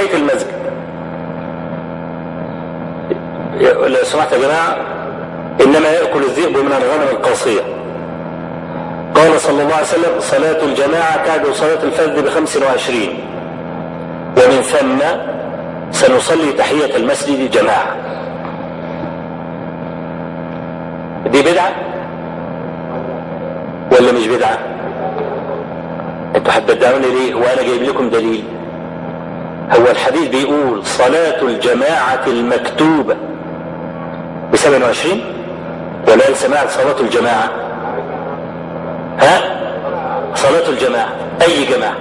تحية المسجد. لو سمحت يا جماعة، إنما يأكل الذئب من الغنم القاصية. قال صلى الله عليه وسلم: صلاة الجماعة تعدل صلاة الفرد ب25، ومن ثم سنصلي تحية المسجد جماعة. دي بدعة ولا مش بدعة؟ انتوا هتبدعوني ليه وانا جايب لكم دليل؟ هو الحديث بيقول صلاة الجماعة المكتوبة ب27، ولا سمعت صلاة الجماعة؟ ها؟ صلاة الجماعة، اي جماعة.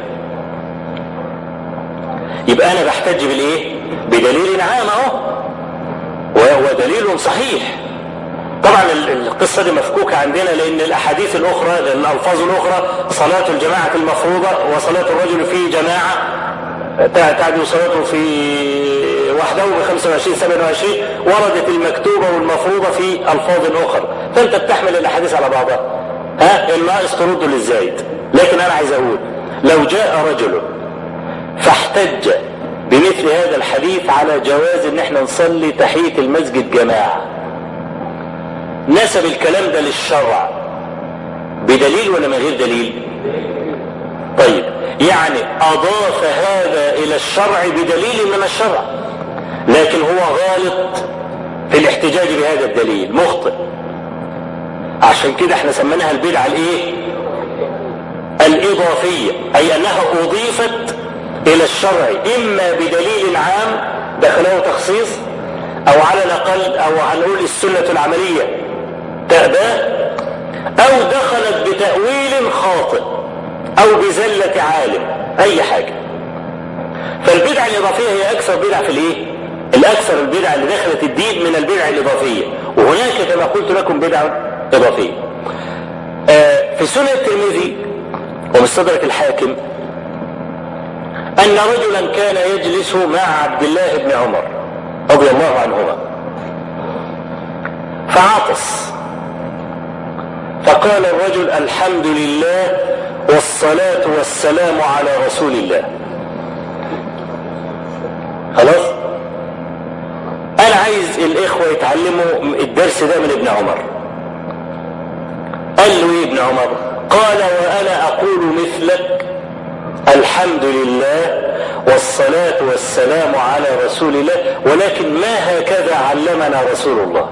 يبقى انا بحتج بالايه؟ بدليل عام اهو، وهو دليل صحيح. طبعا القصة دي مفكوكة عندنا، لان الاحاديث الاخرى، الالفاظ الاخرى، صلاة الجماعة المفروضة وصلاة الرجل في جماعة تعدل صلاته في وحده ب25 27، وردت المكتوبة والمفروضة في الفاظ اخرى، فانت بتحمل الاحاديث على بعضها. ها؟ الناقص ترد للزايد. لكن انا عايز اقول، لو جاء رجل فاحتج بمثل هذا الحديث على جواز ان احنا نصلي تحية المسجد جماعة، نسب الكلام ده للشرع بدليل ولا من غير دليل؟ طيب، يعني اضاف هذا الى الشرع بدليل من الشرع، لكن هو غالط في الاحتجاج بهذا الدليل، مخطئ. عشان كده احنا سميناها البدعة الايه؟ الاضافية، اي انها اضيفت الى الشرع اما بدليل عام دخله تخصيص، او على الاقل او هنقول السنة العملية تأبى، او دخلت بتأويل خاطئ او بزلة عالم، اي حاجة. فالبدعة الاضافية هي اكثر بدعة في الايه؟ الاكثر البدعة اللي دخلت الدين من البدعة الاضافية، وهناك كما قلت لكم بدعة اضافية. في سنة الترمذي ومستدرك الحاكم ان رجلا كان يجلس مع عبد الله بن عمر رضي الله عنهما، فعطس، فقال الرجل: الحمد لله والصلاة والسلام على رسول الله. خلاص؟ انا عايز الاخوة يتعلموا الدرس ده من ابن عمر. قال له ايه ابن عمر؟ قال: وانا اقول مثلك الحمد لله والصلاة والسلام على رسول الله، ولكن ما هكذا علمنا رسول الله.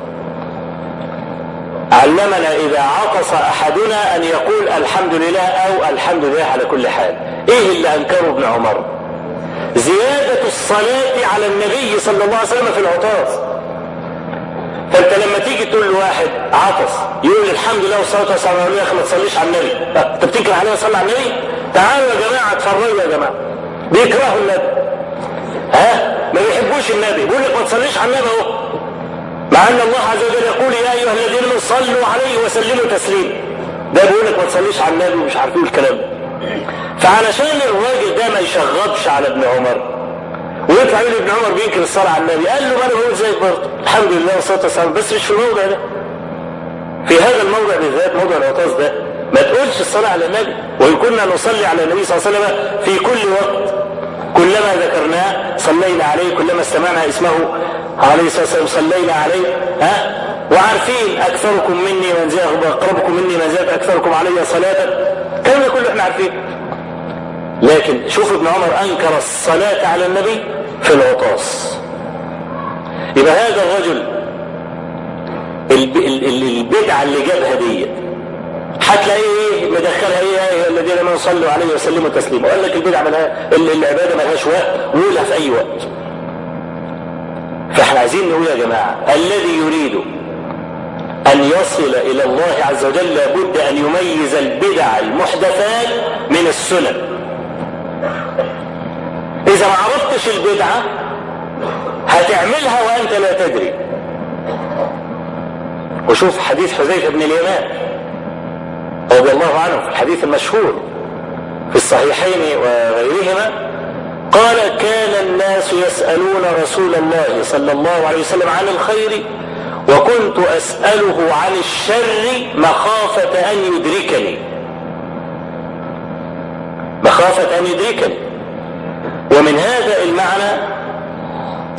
علمنا إذا عطس أحدنا أن يقول الحمد لله أو الحمد لله على كل حال. إيه اللي أنكره ابن عمر؟ زيادة الصلاة على النبي صلى الله عليه وسلم في العطاس. فأنت لما تيجي تقول لواحد عطس يقول الحمد لله والصلاة والسلام على النبي، ما تصليش على النبي، أنت بتكره عليه وصلي على النبي؟ تعالوا يا جماعة اتفرجوا يا جماعة، بيكرهوا النبي، ما بيحبوش النبي، بيقول لك ما تصليش على النبي اهو، مع ان الله عز وجل يقول: يا ايها الذين امنوا صلوا عليه وسلموا تسليما. ده بيقول لك ما تصليش على النبي ومش عارفين الكلام ده. فعلشان الراجل ده ما يشغبش على ابن عمر ويطلع يقول ابن عمر بينكر الصلاه على النبي، قال له: ما انا بقول زيك برضه الحمد لله والصلاه والسلام، بس مش في الموضع ده، في هذا الموضع بالذات، موضع العطاس ده ما تقولش الصلاه على النبي. وان كنا نصلي على النبي صلى الله عليه وسلم في كل وقت، كلما ذكرناه صلينا عليه، كلما استمعنا اسمه عليه الصلاه والسلام صلينا عليه. وعارفين اكثركم مني منزله واقربكم مني منزله اكثركم علي صلاه، الكلام ده كله احنا عارفين. لكن شوف ابن عمر انكر الصلاه على النبي في العطاس. يبقى هذا الرجل البدعه اللي جابها دي هتلاقيه ايه مدخلها ايه؟ الذين امنوا صلوا عليه وسلموا تسليما. وقال لك البدعه العباده ملهاش وقت، وقولها في اي وقت. فاحنا عايزين نقول يا جماعه: الذي يريد ان يصل الى الله عز وجل لابد ان يميز البدع المحدثات من السنن. اذا ما عرفتش البدعه هتعملها وانت لا تدري. وشوف حديث حذيفه بن اليمان رضي الله عنه في الحديث المشهور في الصحيحين وغيرهما، قال: كان الناس يسألون رسول الله صلى الله عليه وسلم عن الخير، وكنت أسأله عن الشر مخافة أن يدركني. مخافة أن يدركني. ومن هذا المعنى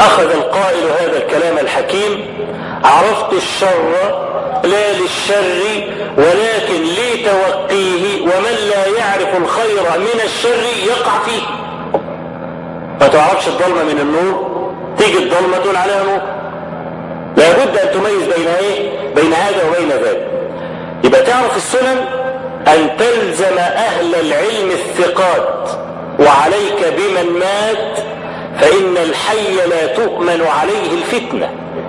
أخذ القائل هذا الكلام الحكيم: عرفت الشر لا للشر ولكن لتوقيه، ومن لا يعرف الخير من الشر يقع فيه. ما تعرفش الظلمة من النور، تيجي الظلمة تقول عليها نور. لابد أن تميز بين بين هذا وبين ذاك. يبقى تعرف السنن أن تلزم أهل العلم الثقات، وعليك بمن مات، فإن الحي لا تؤمن عليه الفتنة.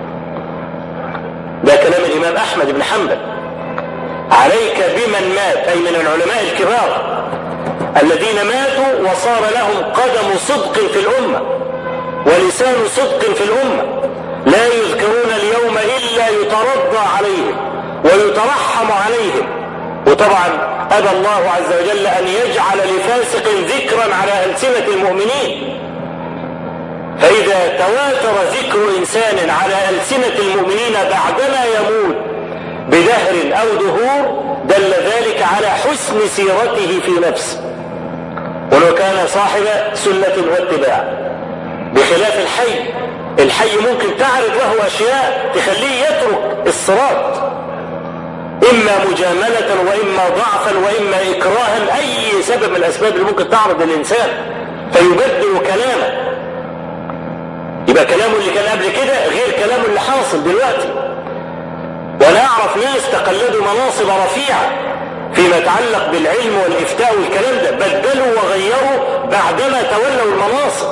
ده كلام الإمام أحمد بن حنبل. عليك بمن مات، أي من العلماء الكبار الذين ماتوا وصار لهم قدم صدق في الأمة ولسان صدق في الأمة، لا يذكرون اليوم إلا يترضى عليهم ويترحم عليهم. وطبعا أبى الله عز وجل أن يجعل لفاسق ذكرا على ألسنة المؤمنين، فإذا تواتر ذكر إنسان على ألسنة المؤمنين بعدما يموت بدهر أو دهور دل ذلك على حسن سيرته في نفسه، ولو كان صاحب سنة واتباع، بخلاف الحي. الحي ممكن تعرض له أشياء تخليه يترك الصراط، إما مجاملة وإما ضعفا وإما إكراها، أي سبب من الأسباب اللي ممكن تعرض الإنسان فيبدل كلامه. يبقى كلامه اللي كان قبل كده غير كلامه اللي حاصل دلوقتي. وأنا أعرف ناس تقلدوا مناصب رفيعة فيما يتعلق بالعلم والإفتاء والكلام ده، بدلوا وغيروا بعدما تولوا المناصب،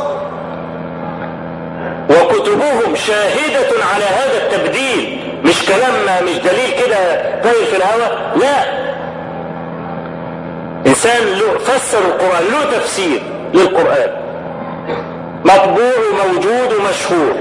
وكتبهم شاهدة على هذا التبديل، مش كلام مش دليل كده طاير في الهواء، لا. إنسان له فسر القرآن، له تفسير للقرآن مطبوع وموجود ومشهور،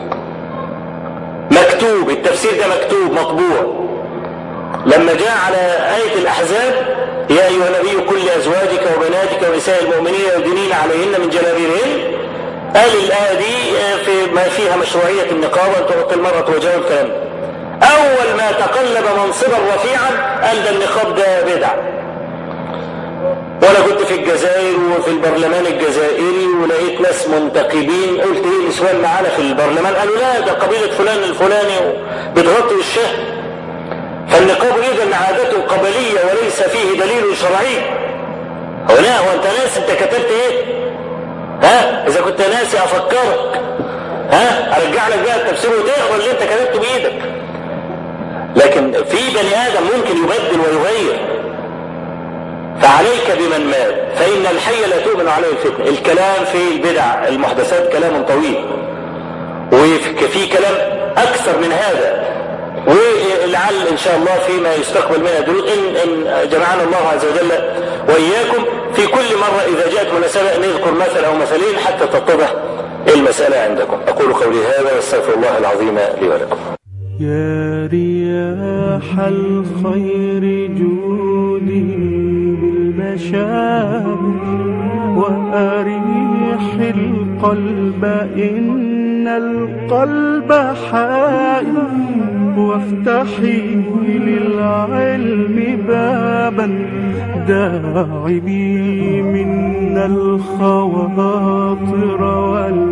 مكتوب، التفسير ده مكتوب مطبوع. لما جاء على آية الأحزاب: يا أيها النبي كل أزواجك وبناتك ونساء المؤمنين يدنين عليهن من جلابيبهن، قال الآية دي في ما فيها مشروعية النقاب وأن تعطي المرأة وجهها الكلام. أول ما تقلب منصبا رفيعا قال ده النقاب ده بدعة. وأنا كنت في الجزائر وفي البرلمان الجزائري ولقيت ناس منتقبين، قلت ايه نسوان معانا في البرلمان؟ قالوا لا ده قبيلة فلان الفلاني بتغطي وشها. فالنقاب إذن عادته قبلية وليس فيه دليل شرعي. هو لا، هو أنت ناس أنت كتبت إيه؟ إذا كنت ناسي أفكرك، أرجع لك بقى التفسير وتقرأ اللي أنت كتبته بإيدك. لكن في بني آدم ممكن يبدل ويغير. فعليك بمن مات، فإن الحي لا تؤمن عليه الفتنة. الكلام في البدع المحدثات كلام طويل، وفي كلام أكثر من هذا، ولعل إن شاء الله فيما يستقبل منها دروس إن جمعنا الله عز وجل وإياكم في كل مرة إذا جاءت مناسبة نذكر مثل أو مثلين حتى تتضح المسألة عندكم. أقول قولي هذا واستغفر الله العظيم لي ولكم. يا رياح الخير جودي بالبشائر، وأريح القلب إن القلب حائر، وافتحي للعلم بابا داعبي من الخواطر